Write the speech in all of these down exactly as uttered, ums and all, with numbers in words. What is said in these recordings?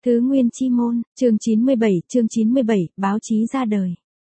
Thứ Nguyên Chi Môn, chương chín mươi bảy, chương chín mươi bảy, báo chí ra đời.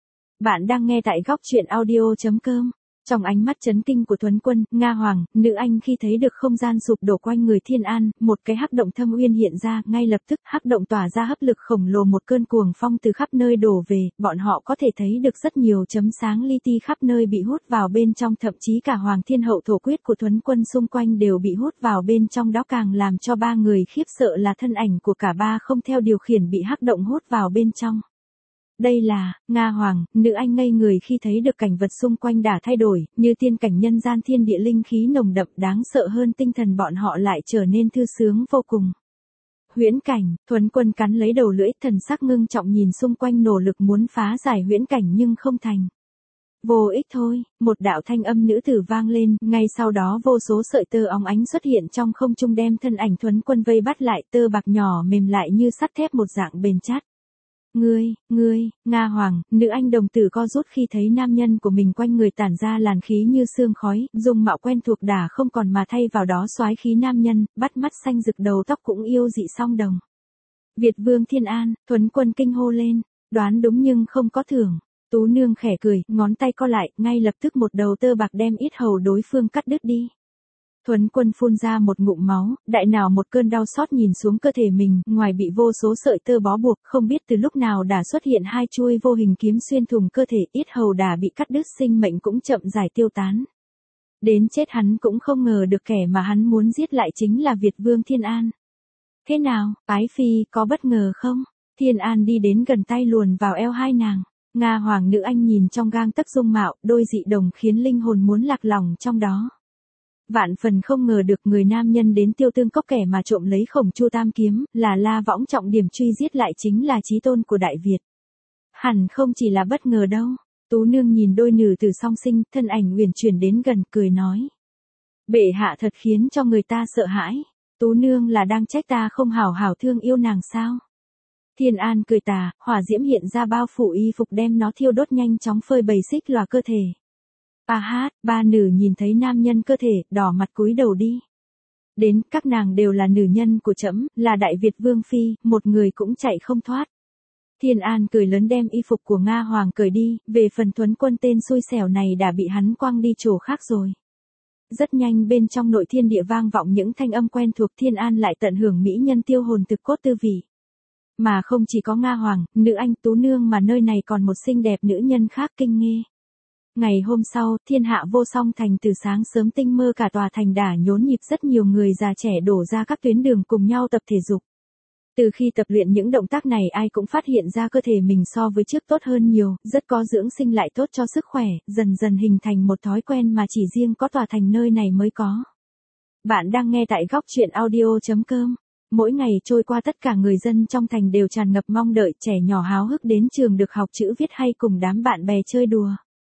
Bạn đang nghe tại góc truyện audio.com. Trong ánh mắt chấn kinh của Tuấn Quân, Nga Hoàng, nữ anh khi thấy được không gian sụp đổ quanh người Thiên An, một cái hắc động thâm uyên hiện ra, ngay lập tức hắc động tỏa ra hấp lực khổng lồ, một cơn cuồng phong từ khắp nơi đổ về, bọn họ có thể thấy được rất nhiều chấm sáng li ti khắp nơi bị hút vào bên trong, thậm chí cả Hoàng Thiên Hậu thổ quyết của Tuấn Quân xung quanh đều bị hút vào bên trong, đó càng làm cho ba người khiếp sợ là thân ảnh của cả ba không theo điều khiển bị hắc động hút vào bên trong. Đây là, Nga Hoàng, nữ anh ngây người khi thấy được cảnh vật xung quanh đã thay đổi, như tiên cảnh nhân gian, thiên địa linh khí nồng đậm đáng sợ hơn, tinh thần bọn họ lại trở nên thư sướng vô cùng. Huyễn cảnh, Tuấn Quân cắn lấy đầu lưỡi, thần sắc ngưng trọng nhìn xung quanh, nỗ lực muốn phá giải huyễn cảnh nhưng không thành. Vô ích thôi, một đạo thanh âm nữ tử vang lên, ngay sau đó vô số sợi tơ óng ánh xuất hiện trong không trung đem thân ảnh Tuấn Quân vây bắt lại, tơ bạc nhỏ mềm lại như sắt thép một dạng bền chát. Ngươi, ngươi, Nga Hoàng, nữ anh đồng tử co rút khi thấy nam nhân của mình quanh người tản ra làn khí như sương khói, dung mạo quen thuộc đã không còn mà thay vào đó soái khí nam nhân, bắt mắt xanh rực, đầu tóc cũng yêu dị song đồng. Việt Vương Thiên An, Tuấn Quân kinh hô lên, đoán đúng nhưng không có thưởng. Tú nương khẽ cười, ngón tay co lại, ngay lập tức một đầu tơ bạc đem yết hầu đối phương cắt đứt đi. Tuấn Quân phun ra một ngụm máu, đại nào một cơn đau xót nhìn xuống cơ thể mình, ngoài bị vô số sợi tơ bó buộc, không biết từ lúc nào đã xuất hiện hai chuôi vô hình kiếm xuyên thủng cơ thể, yết hầu đã bị cắt đứt, sinh mệnh cũng chậm rãi tiêu tán. Đến chết hắn cũng không ngờ được kẻ mà hắn muốn giết lại chính là Việt Vương Thiên An. Thế nào, Ái Phi, có bất ngờ không? Thiên An đi đến gần, tay luồn vào eo hai nàng. Nga Hoàng nữ anh nhìn trong gang tấc dung mạo, đôi dị đồng khiến linh hồn muốn lạc lòng trong đó. Vạn phần không ngờ được người nam nhân đến Tiêu Tương Cốc kẻ mà trộm lấy Khổng Chu Tam kiếm, là La Võng trọng điểm truy giết lại chính là chí tôn của Đại Việt. Hẳn không chỉ là bất ngờ đâu. Tú nương nhìn đôi nữ tử song sinh, thân ảnh uyển chuyển đến gần, cười nói. Bệ hạ thật khiến cho người ta sợ hãi. Tú nương là đang trách ta không hảo hảo thương yêu nàng sao? Thiên An cười tà, hỏa diễm hiện ra bao phủ y phục đem nó thiêu đốt, nhanh chóng phơi bày xích lòa cơ thể. A hát, ba nữ nhìn thấy nam nhân cơ thể, đỏ mặt cúi đầu đi. Đến, các nàng đều là nữ nhân của trẫm, là Đại Việt Vương Phi, một người cũng chạy không thoát. Thiên An cười lớn đem y phục của Nga Hoàng cởi đi, về phần Tuấn Quân tên xui xẻo này đã bị hắn quăng đi chỗ khác rồi. Rất nhanh bên trong nội thiên địa vang vọng những thanh âm quen thuộc, Thiên An lại tận hưởng mỹ nhân tiêu hồn thực cốt tư vị. Mà không chỉ có Nga Hoàng, nữ anh Tú nương mà nơi này còn một xinh đẹp nữ nhân khác kinh nghê. Ngày hôm sau, thiên hạ vô song thành từ sáng sớm tinh mơ, cả tòa thành đã nhốn nhịp, rất nhiều người già trẻ đổ ra các tuyến đường cùng nhau tập thể dục. Từ khi tập luyện những động tác này, ai cũng phát hiện ra cơ thể mình so với trước tốt hơn nhiều, rất có dưỡng sinh lại tốt cho sức khỏe, dần dần hình thành một thói quen mà chỉ riêng có tòa thành nơi này mới có. Bạn đang nghe tại góc truyện audio.com. Mỗi ngày trôi qua, tất cả người dân trong thành đều tràn ngập mong đợi, trẻ nhỏ háo hức đến trường được học chữ viết hay cùng đám bạn bè chơi đùa.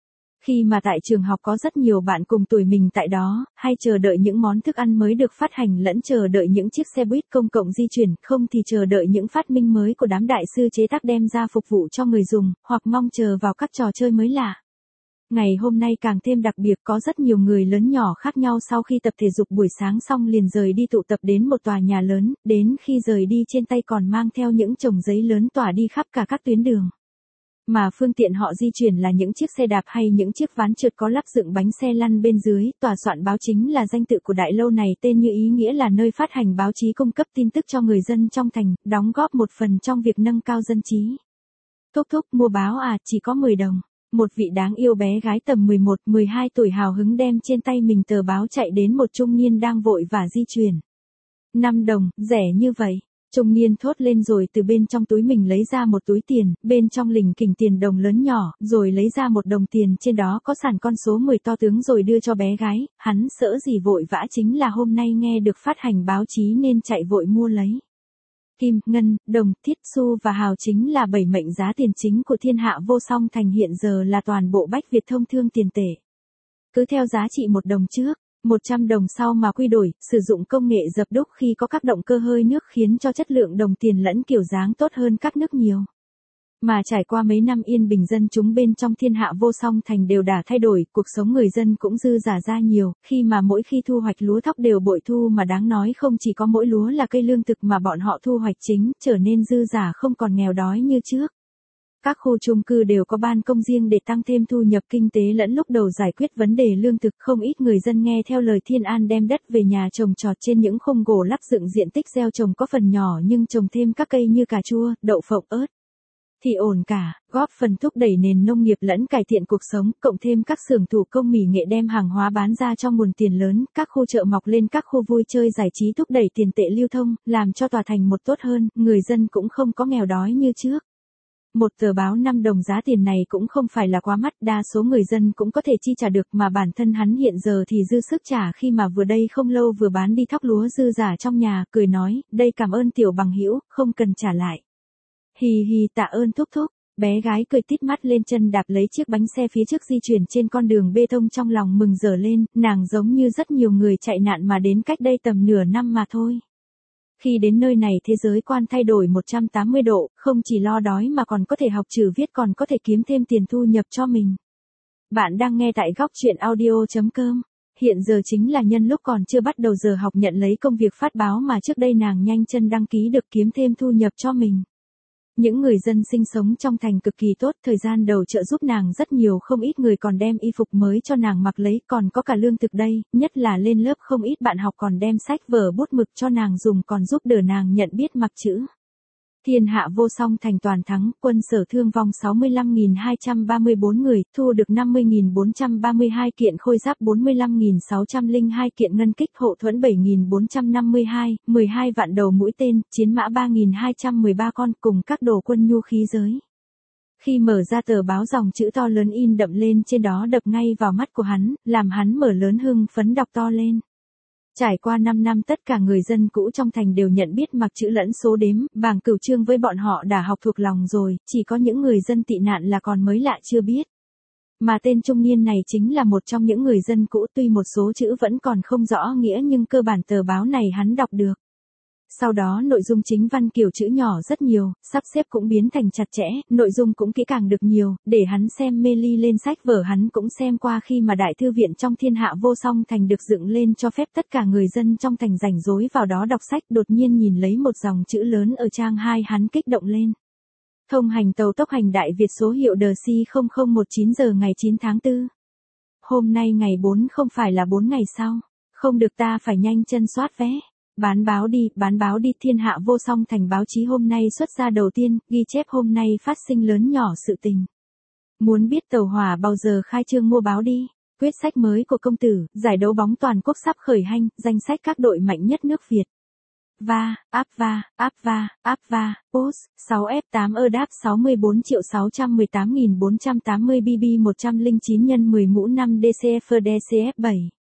Khi mà tại trường học có rất nhiều bạn cùng tuổi mình tại đó, hay chờ đợi những món thức ăn mới được phát hành, lẫn chờ đợi những chiếc xe buýt công cộng di chuyển, không thì chờ đợi những phát minh mới của đám đại sư chế tác đem ra phục vụ cho người dùng, hoặc mong chờ vào các trò chơi mới lạ. Ngày hôm nay càng thêm đặc biệt, có rất nhiều người lớn nhỏ khác nhau sau khi tập thể dục buổi sáng xong liền rời đi tụ tập đến một tòa nhà lớn, đến khi rời đi trên tay còn mang theo những chồng giấy lớn tỏa đi khắp cả các tuyến đường. Mà phương tiện họ di chuyển là những chiếc xe đạp hay những chiếc ván trượt có lắp dựng bánh xe lăn bên dưới. Tòa soạn báo chính là danh tự của đại lâu này, tên như ý nghĩa là nơi phát hành báo chí cung cấp tin tức cho người dân trong thành, đóng góp một phần trong việc nâng cao dân trí. Thúc thúc, mua báo à, chỉ có mười đồng. Một vị đáng yêu bé gái tầm mười một, mười hai tuổi hào hứng đem trên tay mình tờ báo chạy đến một trung niên đang vội vã di chuyển. năm đồng, rẻ như vậy. Trung niên thốt lên rồi từ bên trong túi mình lấy ra một túi tiền, bên trong lình kình tiền đồng lớn nhỏ, rồi lấy ra một đồng tiền, trên đó có sẵn con số mười to tướng rồi đưa cho bé gái. Hắn sợ gì vội vã chính là hôm nay nghe được phát hành báo chí nên chạy vội mua lấy. Kim, ngân, đồng, thiết, xu và hào chính là bảy mệnh giá tiền chính của thiên hạ vô song thành, hiện giờ là toàn bộ Bách Việt thông thương tiền tệ. Cứ theo giá trị một đồng trước, một trăm đồng sau mà quy đổi, sử dụng công nghệ dập đúc khi có các động cơ hơi nước khiến cho chất lượng đồng tiền lẫn kiểu dáng tốt hơn các nước nhiều. Mà trải qua mấy năm yên bình dân chúng bên trong thiên hạ vô song thành đều đã thay đổi, cuộc sống người dân cũng dư giả ra nhiều, khi mà mỗi khi thu hoạch lúa thóc đều bội thu mà đáng nói không chỉ có mỗi lúa là cây lương thực mà bọn họ thu hoạch chính, trở nên dư giả không còn nghèo đói như trước. Các khu chung cư đều có ban công riêng để tăng thêm thu nhập kinh tế lẫn lúc đầu giải quyết vấn đề lương thực, không ít người dân nghe theo lời Thiên An đem đất về nhà trồng trọt trên những khung gỗ lắp dựng diện tích gieo trồng có phần nhỏ nhưng trồng thêm các cây như cà chua, đậu phộng, ớt thì ổn cả, góp phần thúc đẩy nền nông nghiệp lẫn cải thiện cuộc sống, cộng thêm các xưởng thủ công mỹ nghệ đem hàng hóa bán ra cho nguồn tiền lớn, các khu chợ mọc lên các khu vui chơi giải trí thúc đẩy tiền tệ lưu thông, làm cho tòa thành một tốt hơn, người dân cũng không có nghèo đói như trước. Một tờ báo năm đồng giá tiền này cũng không phải là quá mắc, đa số người dân cũng có thể chi trả được mà bản thân hắn hiện giờ thì dư sức trả khi mà vừa đây không lâu vừa bán đi thóc lúa dư giả trong nhà, cười nói, đây cảm ơn tiểu bằng hữu, không cần trả lại. Hì hì tạ ơn thúc thúc, bé gái cười tít mắt lên chân đạp lấy chiếc bánh xe phía trước di chuyển trên con đường bê tông trong lòng mừng rỡ lên, nàng giống như rất nhiều người chạy nạn mà đến cách đây tầm nửa năm mà thôi. Khi đến nơi này thế giới quan thay đổi một trăm tám mươi độ, không chỉ lo đói mà còn có thể học chữ viết còn có thể kiếm thêm tiền thu nhập cho mình. Bạn đang nghe tại góc chuyện audio chấm com. Hiện giờ chính là nhân lúc còn chưa bắt đầu giờ học nhận lấy công việc phát báo mà trước đây nàng nhanh chân đăng ký được kiếm thêm thu nhập cho mình. Những người dân sinh sống trong thành cực kỳ tốt, thời gian đầu trợ giúp nàng rất nhiều, không ít người còn đem y phục mới cho nàng mặc lấy, còn có cả lương thực đây, nhất là lên lớp không ít bạn học còn đem sách vở bút mực cho nàng dùng còn giúp đỡ nàng nhận biết mặc chữ. Thiên hạ vô song thành toàn thắng, quân sở thương vong sáu mươi lăm nghìn hai trăm ba mươi bốn người, thu được năm mươi nghìn bốn trăm ba mươi hai kiện khôi giáp, bốn mươi lăm nghìn sáu trăm lẻ hai kiện ngân kích, hộ thuẫn bảy nghìn bốn trăm năm mươi hai, mười hai vạn đầu mũi tên, chiến mã ba nghìn hai trăm mười ba con cùng các đồ quân nhu khí giới. Khi mở ra tờ báo dòng chữ to lớn in đậm lên trên đó đập ngay vào mắt của hắn, làm hắn mở lớn hưng phấn đọc to lên. Trải qua năm năm tất cả người dân cũ trong thành đều nhận biết mặc chữ lẫn số đếm, bảng cửu chương với bọn họ đã học thuộc lòng rồi, chỉ có những người dân tị nạn là còn mới lạ chưa biết. Mà tên trung niên này chính là một trong những người dân cũ, tuy một số chữ vẫn còn không rõ nghĩa nhưng cơ bản tờ báo này hắn đọc được. Sau đó nội dung chính văn kiểu chữ nhỏ rất nhiều, sắp xếp cũng biến thành chặt chẽ, nội dung cũng kỹ càng được nhiều, để hắn xem mê ly lên sách vở hắn cũng xem qua khi mà đại thư viện trong thiên hạ vô song thành được dựng lên cho phép tất cả người dân trong thành rảnh rỗi vào đó đọc sách, đột nhiên nhìn lấy một dòng chữ lớn ở trang hai hắn kích động lên. Thông hành tàu tốc hành Đại Việt số hiệu đê xê không không một chín giờ ngày chín tháng tư. Hôm nay ngày bốn không phải là bốn ngày sau, không được ta phải nhanh chân soát vé. Bán báo đi, bán báo đi, thiên hạ vô song thành báo chí hôm nay xuất ra đầu tiên, ghi chép hôm nay phát sinh lớn nhỏ sự tình. Muốn biết tàu hỏa bao giờ khai trương mua báo đi. Quyết sách mới của công tử, giải đấu bóng toàn quốc sắp khởi hành, danh sách các đội mạnh nhất nước Việt. Va, áp va, áp va, áp va, post, sáu F tám ơ đáp sáu mươi bốn triệu sáu trăm mười tám nghìn bốn trăm tám mươi B B một trăm lẻ chín nhân mười mũ năm D C F D C F bảy.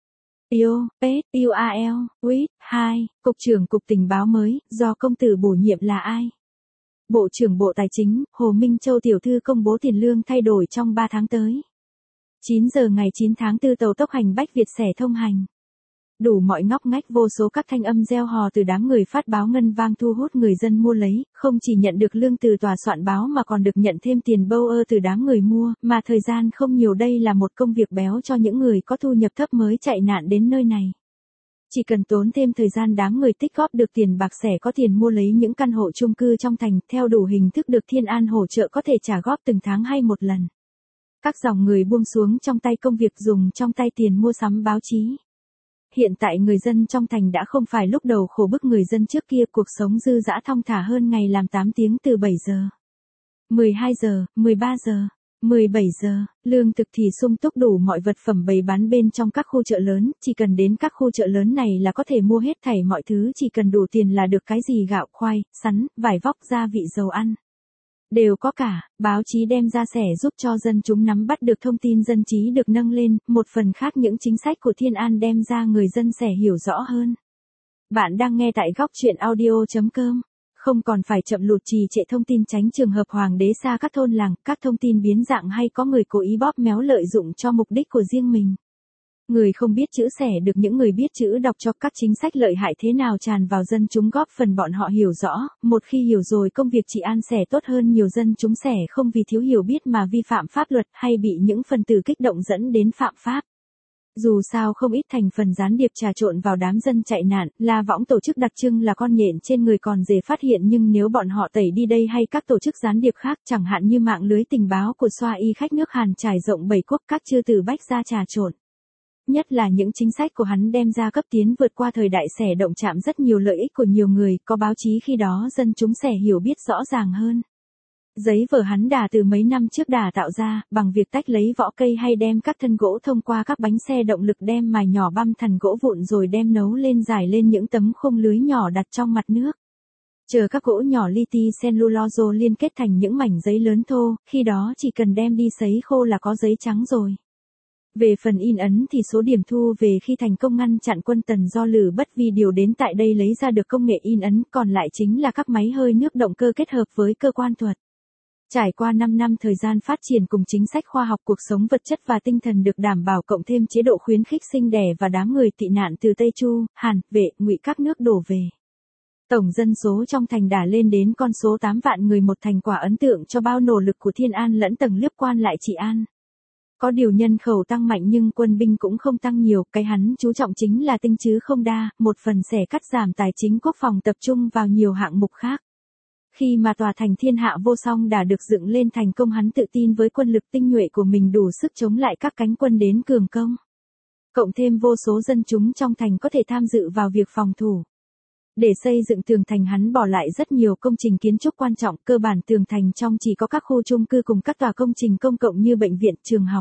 Io, Pet, U A L, Quýt, hai, Cục trưởng Cục Tình báo mới, do công tử bổ nhiệm là ai? Bộ trưởng Bộ Tài chính, Hồ Minh Châu tiểu thư công bố tiền lương thay đổi trong ba tháng tới. chín giờ ngày chín tháng tư tàu tốc hành Bách Việt xẻ thông hành. Đủ mọi ngóc ngách vô số các thanh âm reo hò từ đám người phát báo ngân vang thu hút người dân mua lấy, không chỉ nhận được lương từ tòa soạn báo mà còn được nhận thêm tiền bâu ơ từ đám người mua, mà thời gian không nhiều đây là một công việc béo cho những người có thu nhập thấp mới chạy nạn đến nơi này. Chỉ cần tốn thêm thời gian đám người tích góp được tiền bạc sẽ có tiền mua lấy những căn hộ chung cư trong thành, theo đủ hình thức được Thiên An hỗ trợ có thể trả góp từng tháng hay một lần. Các dòng người buông xuống trong tay công việc dùng trong tay tiền mua sắm báo chí. Hiện tại người dân trong thành đã không phải lúc đầu khổ bức người dân trước kia, cuộc sống dư dã thong thả hơn, ngày làm tám tiếng từ bảy giờ, mười hai giờ, mười ba giờ, mười bảy giờ, lương thực thì sung túc, đủ mọi vật phẩm bày bán bên trong các khu chợ lớn, chỉ cần đến các khu chợ lớn này là có thể mua hết thảy mọi thứ, chỉ cần đủ tiền là được, cái gì gạo, khoai, sắn, vải vóc, gia vị, dầu ăn. Đều có cả, báo chí đem ra sẻ giúp cho dân chúng nắm bắt được thông tin, dân trí được nâng lên, một phần khác những chính sách của Thiên An đem ra người dân sẻ hiểu rõ hơn. Bạn đang nghe tại góc chuyện audio chấm com, không còn phải chậm lụt trì trệ thông tin, tránh trường hợp hoàng đế xa các thôn làng, các thông tin biến dạng hay có người cố ý bóp méo lợi dụng cho mục đích của riêng mình. Người không biết chữ xẻ được những người biết chữ đọc cho các chính sách lợi hại thế nào tràn vào dân chúng góp phần bọn họ hiểu rõ, một khi hiểu rồi công việc trị an sẽ tốt hơn nhiều dân chúng sẽ không vì thiếu hiểu biết mà vi phạm pháp luật hay bị những phần tử kích động dẫn đến phạm pháp. Dù sao không ít thành phần gián điệp trà trộn vào đám dân chạy nạn, La Võng tổ chức đặc trưng là con nhện trên người còn dễ phát hiện nhưng nếu bọn họ tẩy đi đây hay các tổ chức gián điệp khác chẳng hạn như mạng lưới tình báo của Xoa Y khách nước Hàn trải rộng bảy quốc các chư tử bách ra trà trộn. Nhất là những chính sách của hắn đem ra cấp tiến vượt qua thời đại xẻ động chạm rất nhiều lợi ích của nhiều người, có báo chí khi đó dân chúng sẽ hiểu biết rõ ràng hơn. Giấy vở hắn đà từ mấy năm trước đà tạo ra, bằng việc tách lấy vỏ cây hay đem các thân gỗ thông qua các bánh xe động lực đem mài nhỏ băm thành gỗ vụn rồi đem nấu lên giải lên những tấm khung lưới nhỏ đặt trong mặt nước. Chờ các gỗ nhỏ li ti cellulose liên kết thành những mảnh giấy lớn thô, khi đó chỉ cần đem đi sấy khô là có giấy trắng rồi. Về phần in ấn thì số điểm thu về khi thành công ngăn chặn quân Tần do Lữ Bất Vi điều đến tại đây lấy ra được công nghệ in ấn, còn lại chính là các máy hơi nước động cơ kết hợp với cơ quan thuật. Trải qua năm năm thời gian phát triển cùng chính sách khoa học cuộc sống vật chất và tinh thần được đảm bảo cộng thêm chế độ khuyến khích sinh đẻ và đám người tị nạn từ Tây Chu, Hàn, Vệ, Ngụy các nước đổ về. Tổng dân số trong thành đã lên đến con số tám vạn người, một thành quả ấn tượng cho bao nỗ lực của Thiên An lẫn tầng lớp quan lại trị an. Có điều nhân khẩu tăng mạnh nhưng quân binh cũng không tăng nhiều, cái hắn chú trọng chính là tinh chứ không đa, một phần sẽ cắt giảm tài chính quốc phòng tập trung vào nhiều hạng mục khác. Khi mà tòa thành thiên hạ vô song đã được dựng lên thành công hắn tự tin với quân lực tinh nhuệ của mình đủ sức chống lại các cánh quân đến cường công. Cộng thêm vô số dân chúng trong thành có thể tham dự vào việc phòng thủ. Để xây dựng tường thành hắn bỏ lại rất nhiều công trình kiến trúc quan trọng, cơ bản tường thành trong chỉ có các khu chung cư cùng các tòa công trình công cộng như bệnh viện, trường học.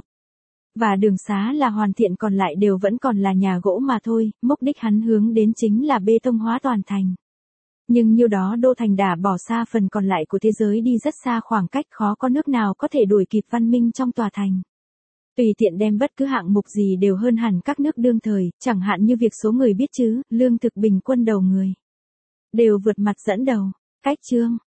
Và đường xá là hoàn thiện, còn lại đều vẫn còn là nhà gỗ mà thôi, mục đích hắn hướng đến chính là bê tông hóa toàn thành. Nhưng nhiêu đó đô thành đã bỏ xa phần còn lại của thế giới đi rất xa, khoảng cách khó có nước nào có thể đuổi kịp văn minh trong tòa thành. Tùy tiện đem bất cứ hạng mục gì đều hơn hẳn các nước đương thời, chẳng hạn như việc số người biết chữ, lương thực bình quân đầu người. Đều vượt mặt dẫn đầu. Cách chương